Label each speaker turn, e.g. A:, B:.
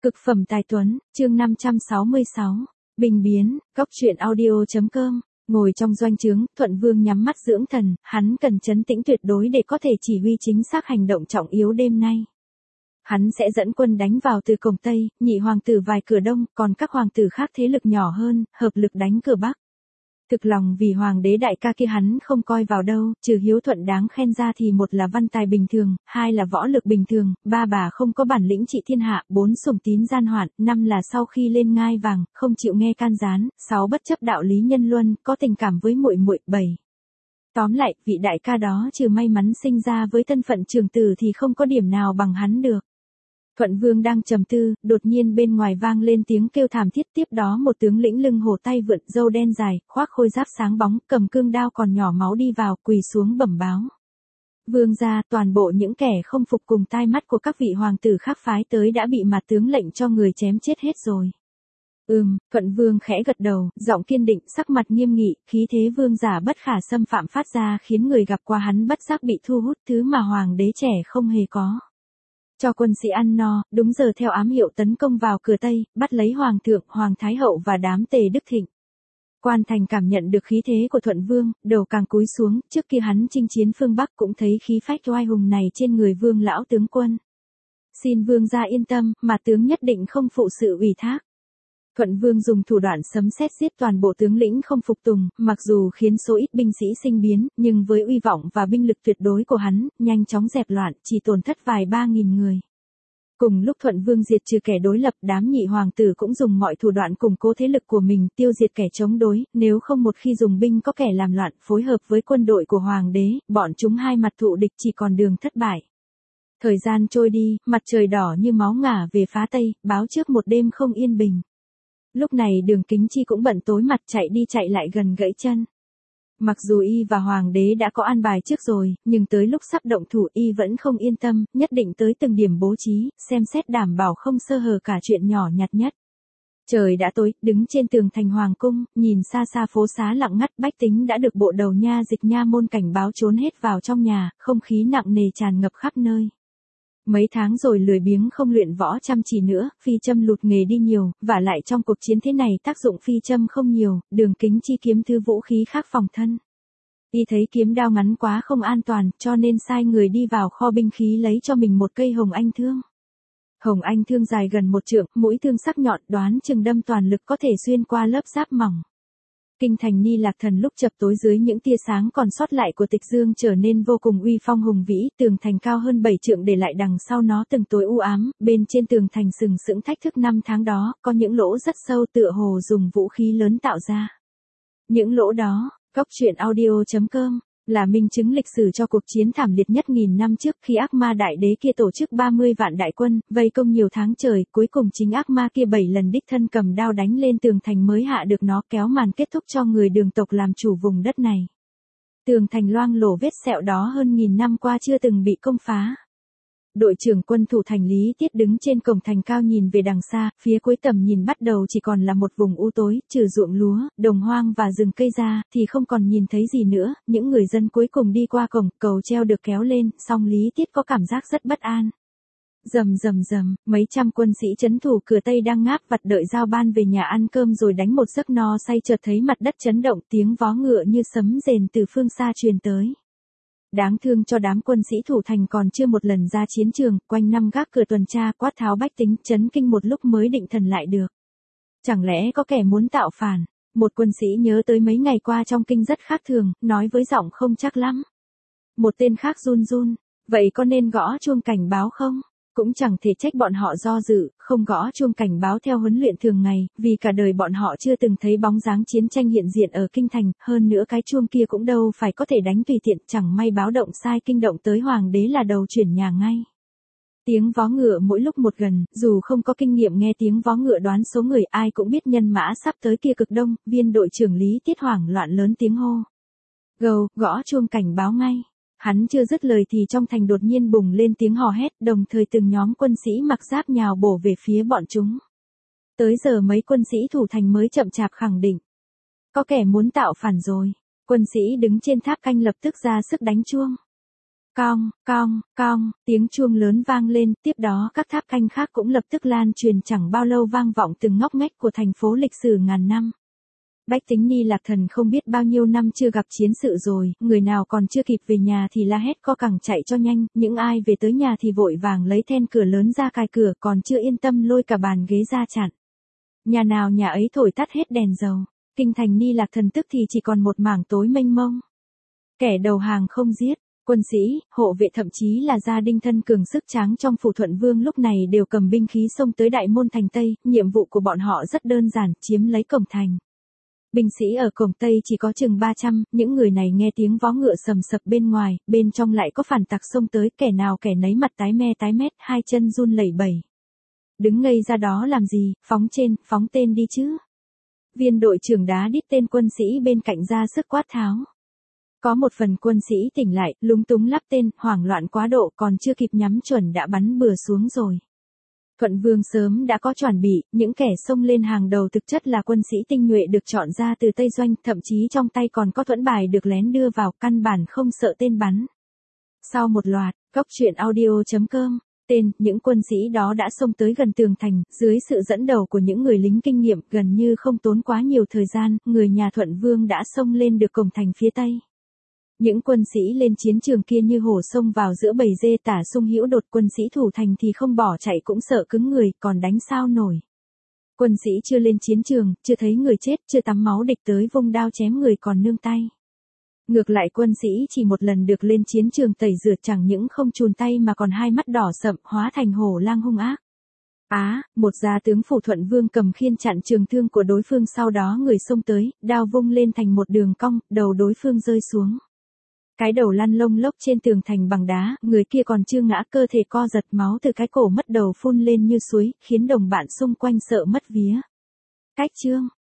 A: Cực phẩm tài tuấn, chương 566. Bình biến, góc truyện audio.com. Ngồi trong doanh trướng, Thuận Vương nhắm mắt dưỡng thần, hắn cần trấn tĩnh tuyệt đối để có thể chỉ huy chính xác hành động trọng yếu đêm nay. Hắn sẽ dẫn quân đánh vào từ cổng Tây, nhị hoàng tử vài cửa Đông, còn các hoàng tử khác thế lực nhỏ hơn, hợp lực đánh cửa Bắc. Thực lòng vì hoàng đế đại ca kia hắn không coi vào đâu, trừ hiếu thuận đáng khen ra thì một là văn tài bình thường, hai là võ lực bình thường, ba bà không có bản lĩnh trị thiên hạ, bốn sủng tín gian hoạn, năm là sau khi lên ngai vàng, không chịu nghe can gián, sáu bất chấp đạo lý nhân luân, có tình cảm với muội muội, bảy. Tóm lại, vị đại ca đó trừ may mắn sinh ra với thân phận trường tử thì không có điểm nào bằng hắn được. Thuận Vương đang trầm tư, đột nhiên bên ngoài vang lên tiếng kêu thảm thiết, tiếp đó một tướng lĩnh lưng hổ tay vượn, râu đen dài, khoác khôi giáp sáng bóng, cầm cương đao còn nhỏ máu đi vào, quỳ xuống bẩm báo. Vương gia, toàn bộ những kẻ không phục cùng tai mắt của các vị hoàng tử khác phái tới đã bị mặt tướng lệnh cho người chém chết hết rồi. Thuận Vương khẽ gật đầu, giọng kiên định, sắc mặt nghiêm nghị, khí thế vương giả bất khả xâm phạm phát ra khiến người gặp qua hắn bất giác bị thu hút, thứ mà hoàng đế trẻ không hề có. Cho quân sĩ ăn no, đúng giờ theo ám hiệu tấn công vào cửa Tây, bắt lấy hoàng thượng, hoàng thái hậu và đám tề đức thịnh. Quan Thành cảm nhận được khí thế của Thuận Vương, đầu càng cúi xuống, trước kia hắn chinh chiến phương Bắc cũng thấy khí phách oai hùng này trên người Vương lão tướng quân. Xin Vương gia yên tâm, mà tướng nhất định không phụ sự ủy thác. Thuận Vương dùng thủ đoạn sấm sét giết toàn bộ tướng lĩnh không phục tùng, mặc dù khiến số ít binh sĩ sinh biến, nhưng với uy vọng và binh lực tuyệt đối của hắn, nhanh chóng dẹp loạn, chỉ tổn thất vài 3.000 người. Cùng lúc Thuận Vương diệt trừ kẻ đối lập, đám nhị hoàng tử cũng dùng mọi thủ đoạn củng cố thế lực của mình, tiêu diệt kẻ chống đối, nếu không một khi dùng binh có kẻ làm loạn, phối hợp với quân đội của hoàng đế, bọn chúng hai mặt thụ địch chỉ còn đường thất bại. Thời gian trôi đi, mặt trời đỏ như máu ngả về phá Tây, báo trước một đêm không yên bình. Lúc này Đường Kính Chi cũng bận tối mặt, chạy đi chạy lại gần gãy chân. Mặc dù y và hoàng đế đã có an bài trước rồi, nhưng tới lúc sắp động thủ y vẫn không yên tâm, nhất định tới từng điểm bố trí, xem xét đảm bảo không sơ hở cả chuyện nhỏ nhặt nhất. Trời đã tối, đứng trên tường thành hoàng cung, nhìn xa xa phố xá lặng ngắt, bách tính đã được bộ đầu nha dịch nha môn cảnh báo trốn hết vào trong nhà, không khí nặng nề tràn ngập khắp nơi. Mấy tháng rồi lười biếng không luyện võ chăm chỉ nữa, phi châm lụt nghề đi nhiều, vả lại trong cuộc chiến thế này tác dụng phi châm không nhiều, Đường Kính Chi kiếm thứ vũ khí khác phòng thân. Y thấy kiếm đao ngắn quá không an toàn, cho nên sai người đi vào kho binh khí lấy cho mình một cây hồng anh thương. Hồng anh thương dài gần 1 trượng, mũi thương sắc nhọn, đoán chừng đâm toàn lực có thể xuyên qua lớp giáp mỏng. Kinh thành Ni Lạc Thần lúc chập tối dưới những tia sáng còn sót lại của Tịch Dương trở nên vô cùng uy phong hùng vĩ, tường thành cao hơn 7 trượng để lại đằng sau nó từng tối u ám, bên trên tường thành sừng sững thách thức năm tháng đó, có những lỗ rất sâu tựa hồ dùng vũ khí lớn tạo ra. Những lỗ đó, góc truyện audio.com, là minh chứng lịch sử cho cuộc chiến thảm liệt nhất nghìn năm trước khi ác ma đại đế kia tổ chức 30 vạn đại quân, vây công nhiều tháng trời, cuối cùng chính ác ma kia 7 lần đích thân cầm đao đánh lên tường thành mới hạ được nó, kéo màn kết thúc cho người Đường tộc làm chủ vùng đất này. Tường thành loang lổ vết sẹo đó hơn nghìn năm qua chưa từng bị công phá. Đội trưởng quân thủ thành Lý Tiết đứng trên cổng thành cao nhìn về đằng xa, phía cuối tầm nhìn bắt đầu chỉ còn là một vùng u tối, trừ ruộng lúa, đồng hoang và rừng cây ra, thì không còn nhìn thấy gì nữa, những người dân cuối cùng đi qua cổng, cầu treo được kéo lên, song Lý Tiết có cảm giác rất bất an. Rầm rầm rầm, mấy trăm quân sĩ trấn thủ cửa Tây đang ngáp vặt đợi giao ban về nhà ăn cơm rồi đánh một giấc no say, chợt thấy mặt đất chấn động, tiếng vó ngựa như sấm rền từ phương xa truyền tới. Đáng thương cho đám quân sĩ thủ thành còn chưa một lần ra chiến trường, quanh năm gác cửa tuần tra, quát tháo bách tính, chấn kinh một lúc mới định thần lại được. Chẳng lẽ có kẻ muốn tạo phản? Một quân sĩ nhớ tới mấy ngày qua trong kinh rất khác thường, nói với giọng không chắc lắm. Một tên khác run run, vậy có nên gõ chuông cảnh báo không? Cũng chẳng thể trách bọn họ do dự, không gõ chuông cảnh báo theo huấn luyện thường ngày, vì cả đời bọn họ chưa từng thấy bóng dáng chiến tranh hiện diện ở kinh thành, hơn nữa cái chuông kia cũng đâu phải có thể đánh tùy tiện, chẳng may báo động sai kinh động tới hoàng đế là đầu chuyển nhà ngay. Tiếng vó ngựa mỗi lúc một gần, dù không có kinh nghiệm nghe tiếng vó ngựa đoán số người, ai cũng biết nhân mã sắp tới kia cực đông, viên đội trưởng Lý Tiết hoảng loạn lớn tiếng hô. Gâu, gõ chuông cảnh báo ngay. Hắn chưa dứt lời thì trong thành đột nhiên bùng lên tiếng hò hét, đồng thời từng nhóm quân sĩ mặc giáp nhào bổ về phía bọn chúng. Tới giờ mấy quân sĩ thủ thành mới chậm chạp khẳng định. Có kẻ muốn tạo phản rồi. Quân sĩ đứng trên tháp canh lập tức ra sức đánh chuông. Cong, cong, cong, tiếng chuông lớn vang lên, tiếp đó các tháp canh khác cũng lập tức lan truyền chẳng bao lâu vang vọng từng ngóc ngách của thành phố lịch sử ngàn năm. Bách tính Ni Lạc Thần không biết bao nhiêu năm chưa gặp chiến sự rồi, người nào còn chưa kịp về nhà thì la hét co cẳng chạy cho nhanh, những ai về tới nhà thì vội vàng lấy then cửa lớn ra cài cửa, còn chưa yên tâm lôi cả bàn ghế ra chặn. Nhà nào nhà ấy thổi tắt hết đèn dầu, kinh thành Ni Lạc Thần tức thì chỉ còn một mảng tối mênh mông. Kẻ đầu hàng không giết. Quân sĩ, hộ vệ thậm chí là gia đình thân cường sức tráng trong phủ Thuận Vương lúc này đều cầm binh khí xông tới đại môn thành Tây, nhiệm vụ của bọn họ rất đơn giản, chiếm lấy cổng thành. Binh sĩ ở cổng Tây chỉ có chừng 300, những người này nghe tiếng vó ngựa sầm sập bên ngoài, bên trong lại có phản tặc xông tới, kẻ nào kẻ nấy mặt tái mét, hai chân run lẩy bẩy. Đứng ngây ra đó làm gì, phóng trên, phóng tên đi chứ. Viên đội trưởng đá đít tên quân sĩ bên cạnh ra sức quát tháo. Có một phần quân sĩ tỉnh lại, lúng túng lắp tên, hoảng loạn quá độ, còn chưa kịp nhắm chuẩn đã bắn bừa xuống rồi. Thuận Vương sớm đã có chuẩn bị, những kẻ xông lên hàng đầu thực chất là quân sĩ tinh nhuệ được chọn ra từ Tây Doanh, thậm chí trong tay còn có thuẫn bài được lén đưa vào, căn bản không sợ tên bắn. Sau một loạt, góc truyện audio.com, tên, những quân sĩ đó đã xông tới gần tường thành, dưới sự dẫn đầu của những người lính kinh nghiệm, gần như không tốn quá nhiều thời gian, người nhà Thuận Vương đã xông lên được cổng thành phía Tây. Những quân sĩ lên chiến trường kia như hổ xông vào giữa bầy dê tả sung hữu đột, quân sĩ thủ thành thì không bỏ chạy cũng sợ cứng người, còn đánh sao nổi. Quân sĩ chưa lên chiến trường, chưa thấy người chết, chưa tắm máu địch tới vung đao chém người còn nương tay. Ngược lại quân sĩ chỉ một lần được lên chiến trường tẩy rửa chẳng những không chùn tay mà còn hai mắt đỏ sậm hóa thành hổ lang hung ác. Một gia tướng phủ Thuận Vương cầm khiên chặn trường thương của đối phương, sau đó người xông tới, đao vung lên thành một đường cong, đầu đối phương rơi xuống. Cái đầu lăn lông lốc trên tường thành bằng đá, người kia còn chưa ngã, cơ thể co giật, máu từ cái cổ mất đầu phun lên như suối, khiến đồng bạn xung quanh sợ mất vía. Cách chương